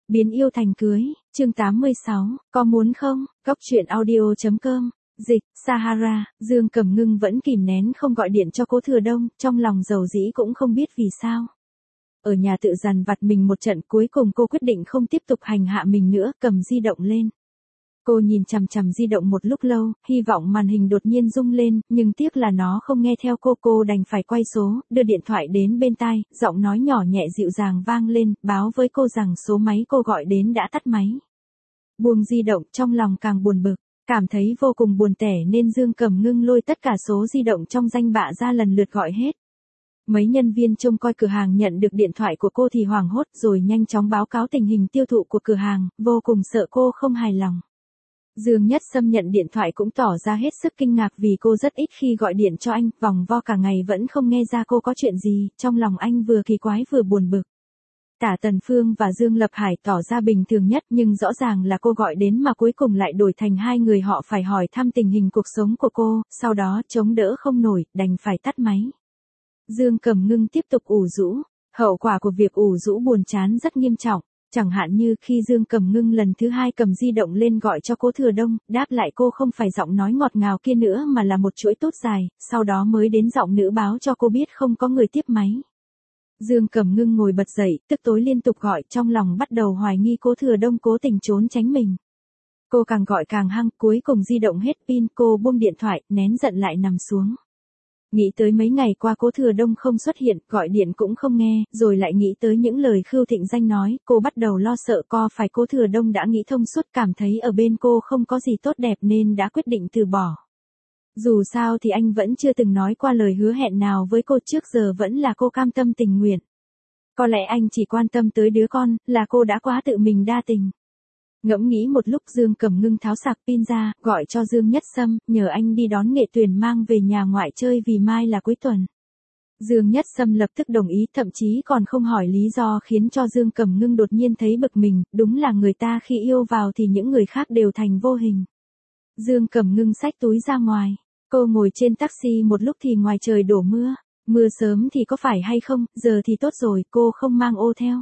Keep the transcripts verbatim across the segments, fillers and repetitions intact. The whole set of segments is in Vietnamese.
Biến yêu thành cưới, chương tám mươi sáu, có muốn không? Góc truyện audio.com, dịch, Sahara, Dương Cẩm Ngưng vẫn kìm nén không gọi điện cho Cố Thừa Đông, trong lòng dầu dĩ cũng không biết vì sao. Ở nhà tự dằn vặt mình một trận, cuối cùng cô quyết định không tiếp tục hành hạ mình nữa, cầm di động lên. Cô nhìn chằm chằm di động một lúc lâu, hy vọng màn hình đột nhiên rung lên, nhưng tiếc là nó không nghe theo cô, cô đành phải quay số, đưa điện thoại đến bên tai, giọng nói nhỏ nhẹ dịu dàng vang lên, báo với cô rằng số máy cô gọi đến đã tắt máy. Buông di động, trong lòng càng buồn bực, cảm thấy vô cùng buồn tẻ nên Dương Cẩm Ngưng lôi tất cả số di động trong danh bạ ra lần lượt gọi hết. Mấy nhân viên trông coi cửa hàng nhận được điện thoại của cô thì hoảng hốt rồi nhanh chóng báo cáo tình hình tiêu thụ của cửa hàng, vô cùng sợ cô không hài lòng. Dương Nhất Sâm nhận điện thoại cũng tỏ ra hết sức kinh ngạc vì cô rất ít khi gọi điện cho anh, vòng vo cả ngày vẫn không nghe ra cô có chuyện gì, trong lòng anh vừa kỳ quái vừa buồn bực. Tả Tần Phương và Dương Lập Hải tỏ ra bình thường nhất nhưng rõ ràng là cô gọi đến mà cuối cùng lại đổi thành hai người họ phải hỏi thăm tình hình cuộc sống của cô, sau đó chống đỡ không nổi, đành phải tắt máy. Dương Cẩm Ngưng tiếp tục ủ rũ, hậu quả của việc ủ rũ buồn chán rất nghiêm trọng. Chẳng hạn như khi Dương Cẩm Ngưng lần thứ hai cầm di động lên gọi cho Cố Thừa Đông, đáp lại cô không phải giọng nói ngọt ngào kia nữa mà là một chuỗi tốt dài, sau đó mới đến giọng nữ báo cho cô biết không có người tiếp máy. Dương Cẩm Ngưng ngồi bật dậy, tức tối liên tục gọi, trong lòng bắt đầu hoài nghi Cố Thừa Đông cố tình trốn tránh mình. Cô càng gọi càng hăng, cuối cùng di động hết pin, cô buông điện thoại, nén giận lại nằm xuống. Nghĩ tới mấy ngày qua Cố Thừa Đông không xuất hiện, gọi điện cũng không nghe, rồi lại nghĩ tới những lời Khưu Thịnh Danh nói, cô bắt đầu lo sợ co phải Cố Thừa Đông đã nghĩ thông suốt, cảm thấy ở bên cô không có gì tốt đẹp nên đã quyết định từ bỏ. Dù sao thì anh vẫn chưa từng nói qua lời hứa hẹn nào với cô, trước giờ vẫn là cô cam tâm tình nguyện. Có lẽ anh chỉ quan tâm tới đứa con, là cô đã quá tự mình đa tình. Ngẫm nghĩ một lúc, Dương Cẩm Ngưng tháo sạc pin ra, gọi cho Dương Nhất Sâm, nhờ anh đi đón Nghệ Tuyền mang về nhà ngoại chơi vì mai là cuối tuần. Dương Nhất Sâm lập tức đồng ý, thậm chí còn không hỏi lý do, khiến cho Dương Cẩm Ngưng đột nhiên thấy bực mình, đúng là người ta khi yêu vào thì những người khác đều thành vô hình. Dương Cẩm Ngưng xách túi ra ngoài, cô ngồi trên taxi một lúc thì ngoài trời đổ mưa, mưa sớm thì có phải hay không, giờ thì tốt rồi, cô không mang ô theo.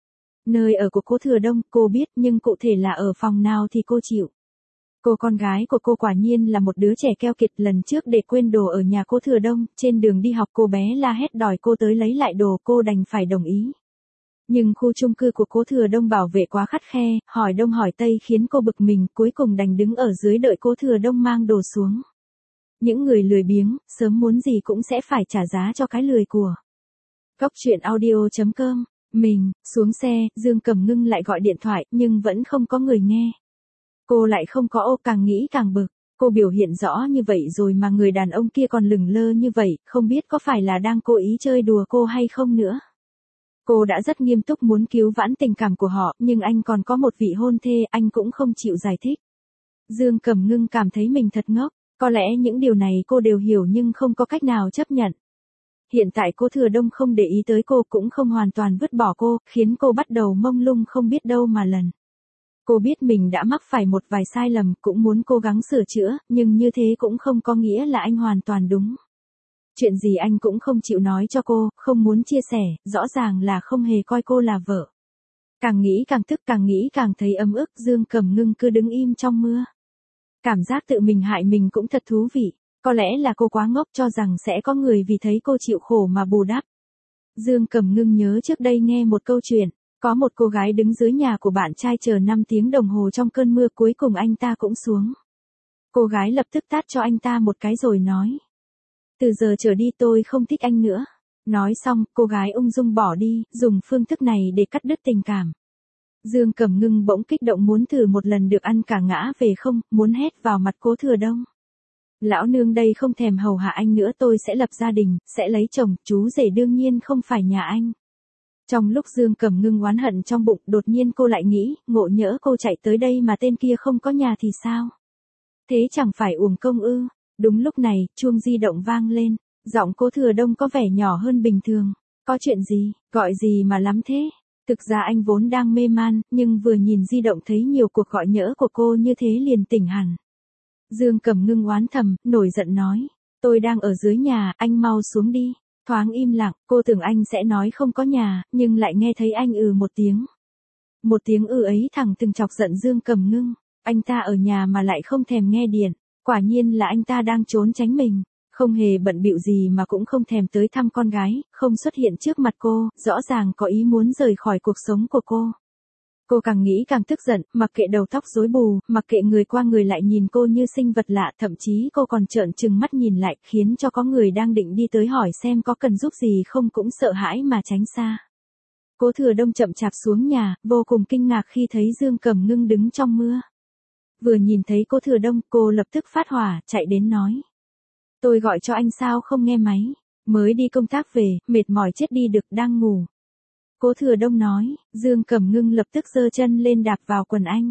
Nơi ở của Cố Thừa Đông, cô biết, nhưng cụ thể là ở phòng nào thì cô chịu. Cô con gái của cô quả nhiên là một đứa trẻ keo kiệt, lần trước để quên đồ ở nhà Cố Thừa Đông, trên đường đi học cô bé la hét đòi cô tới lấy lại đồ, cô đành phải đồng ý. Nhưng khu chung cư của Cố Thừa Đông bảo vệ quá khắt khe, hỏi đông hỏi tây khiến cô bực mình, cuối cùng đành đứng ở dưới đợi Cố Thừa Đông mang đồ xuống. Những người lười biếng, sớm muốn gì cũng sẽ phải trả giá cho cái lười của. Góc truyện audio.com. Mình, xuống xe, Dương Cẩm Ngưng lại gọi điện thoại, nhưng vẫn không có người nghe. Cô lại không có ô, càng nghĩ càng bực, cô biểu hiện rõ như vậy rồi mà người đàn ông kia còn lửng lơ như vậy, không biết có phải là đang cố ý chơi đùa cô hay không nữa. Cô đã rất nghiêm túc muốn cứu vãn tình cảm của họ, nhưng anh còn có một vị hôn thê, anh cũng không chịu giải thích. Dương Cẩm Ngưng cảm thấy mình thật ngốc, có lẽ những điều này cô đều hiểu nhưng không có cách nào chấp nhận. Hiện tại Cố Thừa Đông không để ý tới cô, cũng không hoàn toàn vứt bỏ cô, khiến cô bắt đầu mông lung không biết đâu mà lần. Cô biết mình đã mắc phải một vài sai lầm, cũng muốn cố gắng sửa chữa, nhưng như thế cũng không có nghĩa là anh hoàn toàn đúng. Chuyện gì anh cũng không chịu nói cho cô, không muốn chia sẻ, rõ ràng là không hề coi cô là vợ. Càng nghĩ càng tức, càng nghĩ càng thấy ấm ức, Dương Cẩm Ngưng cứ đứng im trong mưa. Cảm giác tự mình hại mình cũng thật thú vị. Có lẽ là cô quá ngốc cho rằng sẽ có người vì thấy cô chịu khổ mà bù đắp. Dương Cẩm Ngưng nhớ trước đây nghe một câu chuyện, có một cô gái đứng dưới nhà của bạn trai chờ năm tiếng đồng hồ trong cơn mưa, cuối cùng anh ta cũng xuống. Cô gái lập tức tát cho anh ta một cái rồi nói: từ giờ trở đi tôi không thích anh nữa. Nói xong, cô gái ung dung bỏ đi, dùng phương thức này để cắt đứt tình cảm. Dương Cẩm Ngưng bỗng kích động muốn thử một lần được ăn cả ngã về không, muốn hét vào mặt Cố Thừa Đông. Lão nương đây không thèm hầu hạ anh nữa, tôi sẽ lập gia đình, sẽ lấy chồng, chú rể đương nhiên không phải nhà anh. Trong lúc Dương Cẩm Ngưng oán hận trong bụng, đột nhiên cô lại nghĩ, ngộ nhỡ cô chạy tới đây mà tên kia không có nhà thì sao? Thế chẳng phải uổng công ư? Đúng lúc này, chuông di động vang lên, giọng Cố Thừa Đông có vẻ nhỏ hơn bình thường. Có chuyện gì, gọi gì mà lắm thế? Thực ra anh vốn đang mê man, nhưng vừa nhìn di động thấy nhiều cuộc gọi nhỡ của cô như thế liền tỉnh hẳn. Dương Cẩm Ngưng oán thầm, nổi giận nói, tôi đang ở dưới nhà, anh mau xuống đi. Thoáng im lặng, cô tưởng anh sẽ nói không có nhà, nhưng lại nghe thấy anh ừ một tiếng. Một tiếng ư ấy thẳng từng chọc giận Dương Cẩm Ngưng. Anh ta ở nhà mà lại không thèm nghe điện. Quả nhiên là anh ta đang trốn tránh mình. Không hề bận bịu gì mà cũng không thèm tới thăm con gái, không xuất hiện trước mặt cô, rõ ràng có ý muốn rời khỏi cuộc sống của cô. Cô càng nghĩ càng tức giận, mặc kệ đầu tóc rối bù, mặc kệ người qua người lại nhìn cô như sinh vật lạ, thậm chí cô còn trợn trừng mắt nhìn lại, khiến cho có người đang định đi tới hỏi xem có cần giúp gì không cũng sợ hãi mà tránh xa. Cố Thừa Đông chậm chạp xuống nhà, vô cùng kinh ngạc khi thấy Dương Cẩm Ngưng đứng trong mưa. Vừa nhìn thấy Cố Thừa Đông, cô lập tức phát hỏa, chạy đến nói. Tôi gọi cho anh sao không nghe máy, mới đi công tác về, mệt mỏi chết đi được, đang ngủ. Cố Thừa Đông nói, Dương Cẩm Ngưng lập tức giơ chân lên đạp vào quần anh.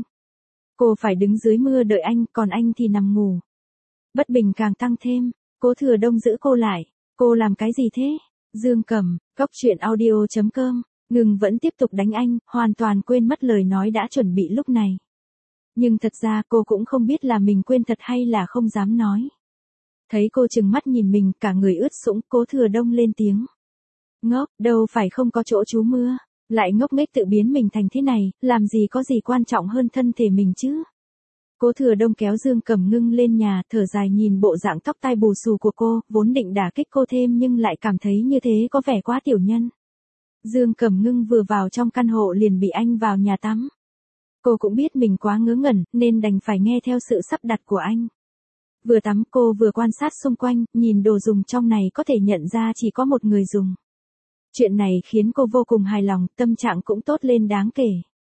Cô phải đứng dưới mưa đợi anh, còn anh thì nằm ngủ. Bất bình càng tăng thêm, Cố Thừa Đông giữ cô lại, cô làm cái gì thế? Dương Cẩm, góc truyện audio chấm com, Ngưng vẫn tiếp tục đánh anh, hoàn toàn quên mất lời nói đã chuẩn bị lúc này. Nhưng thật ra cô cũng không biết là mình quên thật hay là không dám nói. Thấy cô trừng mắt nhìn mình, cả người ướt sũng, Cố Thừa Đông lên tiếng. Ngốc, đâu phải không có chỗ trú mưa, lại ngốc nghếch tự biến mình thành thế này, làm gì có gì quan trọng hơn thân thể mình chứ. Cố Thừa Đông kéo Dương Cẩm Ngưng lên nhà, thở dài nhìn bộ dạng tóc tai bù xù của cô, vốn định đả kích cô thêm nhưng lại cảm thấy như thế có vẻ quá tiểu nhân. Dương Cẩm Ngưng vừa vào trong căn hộ liền bị anh vào nhà tắm. Cô cũng biết mình quá ngớ ngẩn, nên đành phải nghe theo sự sắp đặt của anh. Vừa tắm cô vừa quan sát xung quanh, nhìn đồ dùng trong này có thể nhận ra chỉ có một người dùng. Chuyện này khiến cô vô cùng hài lòng, tâm trạng cũng tốt lên đáng kể.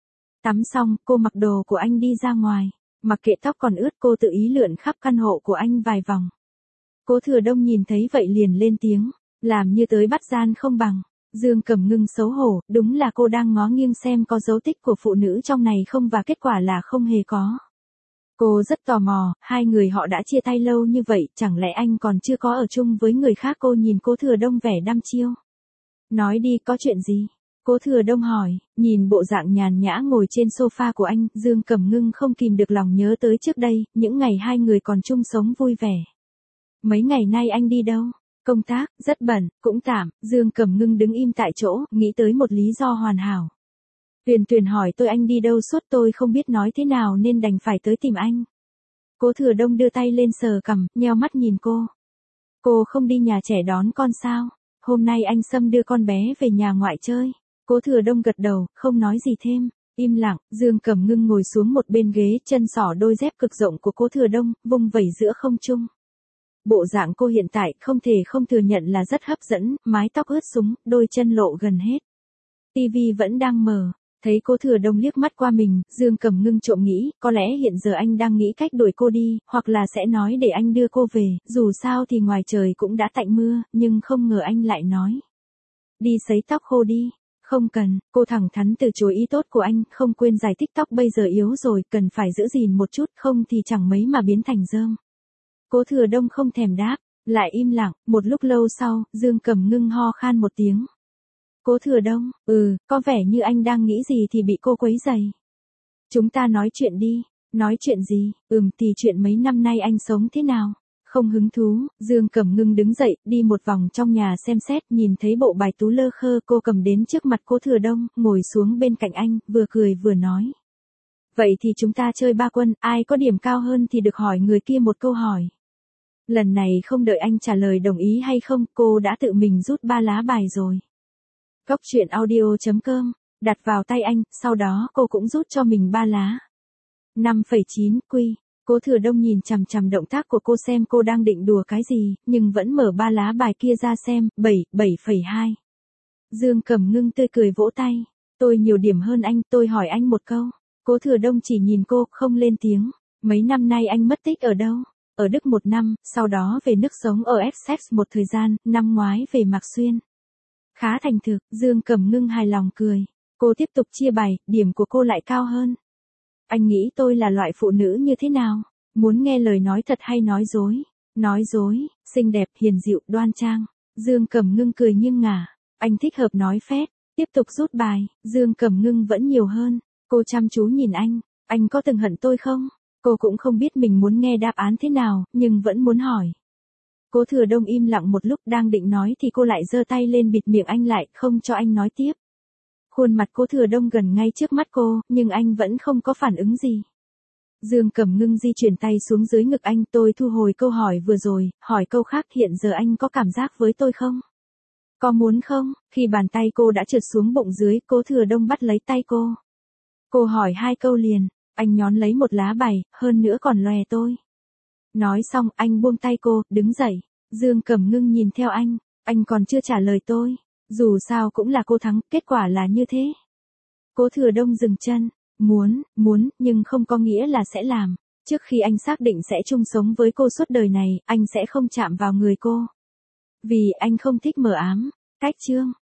Tắm xong, cô mặc đồ của anh đi ra ngoài. Mặc kệ tóc còn ướt, cô tự ý lượn khắp căn hộ của anh vài vòng. Cố Thừa Đông nhìn thấy vậy liền lên tiếng, làm như tới bắt gian không bằng. Dương Cẩm Ngưng xấu hổ, đúng là cô đang ngó nghiêng xem có dấu tích của phụ nữ trong này không và kết quả là không hề có. Cô rất tò mò, hai người họ đã chia tay lâu như vậy, chẳng lẽ anh còn chưa có ở chung với người khác? Cô nhìn Cố Thừa Đông vẻ đăm chiêu. Nói đi, có chuyện gì? Cố Thừa Đông hỏi, nhìn bộ dạng nhàn nhã ngồi trên sofa của anh, Dương Cẩm Ngưng không kìm được lòng nhớ tới trước đây, những ngày hai người còn chung sống vui vẻ. Mấy ngày nay anh đi đâu? Công tác, rất bận, cũng tạm. Dương Cẩm Ngưng đứng im tại chỗ, nghĩ tới một lý do hoàn hảo. Tuyền Tuyền hỏi tôi anh đi đâu suốt, tôi không biết nói thế nào nên đành phải tới tìm anh. Cố Thừa Đông đưa tay lên sờ cằm, nheo mắt nhìn cô. Cô không đi nhà trẻ đón con sao? Hôm nay anh Sâm đưa con bé về nhà ngoại chơi. Cố Thừa Đông gật đầu, không nói gì thêm. Im lặng, Dương Cẩm Ngưng ngồi xuống một bên ghế, chân xỏ đôi dép cực rộng của Cố Thừa Đông, vung vẩy giữa không trung. Bộ dạng cô hiện tại không thể không thừa nhận là rất hấp dẫn, mái tóc ướt sũng, đôi chân lộ gần hết. Tivi vẫn đang mở. Thấy Cố Thừa Đông liếc mắt qua mình, Dương Cẩm Ngưng trộm nghĩ, có lẽ hiện giờ anh đang nghĩ cách đuổi cô đi, hoặc là sẽ nói để anh đưa cô về, dù sao thì ngoài trời cũng đã tạnh mưa, nhưng không ngờ anh lại nói. Đi sấy tóc khô đi. Không cần, cô thẳng thắn từ chối ý tốt của anh, không quên giải thích tóc bây giờ yếu rồi, cần phải giữ gìn một chút, không thì chẳng mấy mà biến thành rơm. Cố Thừa Đông không thèm đáp, lại im lặng, một lúc lâu sau, Dương Cẩm Ngưng ho khan một tiếng. Cố Thừa Đông, ừ, có vẻ như anh đang nghĩ gì thì bị cô quấy rầy. Chúng ta nói chuyện đi. Nói chuyện gì? Ừm thì chuyện mấy năm nay anh sống thế nào? Không hứng thú. Dương Cẩm Ngưng đứng dậy, đi một vòng trong nhà xem xét, nhìn thấy bộ bài tú lơ khơ cô cầm đến trước mặt Cố Thừa Đông, ngồi xuống bên cạnh anh, vừa cười vừa nói. Vậy thì chúng ta chơi ba quân, ai có điểm cao hơn thì được hỏi người kia một câu hỏi. Lần này không đợi anh trả lời đồng ý hay không, cô đã tự mình rút ba lá bài rồi. Góc truyện audio chấm com, đặt vào tay anh, sau đó cô cũng rút cho mình ba lá. năm phẩy chín quy, Cố Thừa Đông nhìn chằm chằm động tác của cô xem cô đang định đùa cái gì, nhưng vẫn mở ba lá bài kia ra xem, bảy, bảy phẩy hai. Dương Cẩm Ngưng tươi cười vỗ tay, tôi nhiều điểm hơn anh, tôi hỏi anh một câu. Cố Thừa Đông chỉ nhìn cô, không lên tiếng. Mấy năm nay anh mất tích ở đâu? Ở Đức một năm, sau đó về nước sống ở Essex một thời gian, năm ngoái về Mạc Xuyên. Khá thành thực, Dương Cẩm Ngưng hài lòng cười. Cô tiếp tục chia bài, điểm của cô lại cao hơn. Anh nghĩ tôi là loại phụ nữ như thế nào? Muốn nghe lời nói thật hay nói dối? Nói dối, xinh đẹp, hiền dịu, đoan trang. Dương Cẩm Ngưng cười nghiêng ngả. Anh thích hợp nói phét. Tiếp tục rút bài, Dương Cẩm Ngưng vẫn nhiều hơn. Cô chăm chú nhìn anh. Anh có từng hận tôi không? Cô cũng không biết mình muốn nghe đáp án thế nào, nhưng vẫn muốn hỏi. Cố Thừa Đông im lặng một lúc, đang định nói thì cô lại giơ tay lên bịt miệng anh lại, không cho anh nói tiếp. Khuôn mặt Cố Thừa Đông gần ngay trước mắt cô, nhưng anh vẫn không có phản ứng gì. Dương Cẩm Ngưng di chuyển tay xuống dưới ngực anh, tôi thu hồi câu hỏi vừa rồi, hỏi câu khác, hiện giờ anh có cảm giác với tôi không? Có muốn không? Khi bàn tay cô đã trượt xuống bụng dưới, Cố Thừa Đông bắt lấy tay cô. Cô hỏi hai câu liền, anh nhón lấy một lá bài, hơn nữa còn lòe tôi. Nói xong, anh buông tay cô, đứng dậy. Dương Cẩm Ngưng nhìn theo anh, anh còn chưa trả lời tôi. Dù sao cũng là cô thắng, kết quả là như thế. Cố Thừa Đông dừng chân, muốn, muốn, nhưng không có nghĩa là sẽ làm. Trước khi anh xác định sẽ chung sống với cô suốt đời này, anh sẽ không chạm vào người cô. Vì anh không thích mờ ám. Cách chương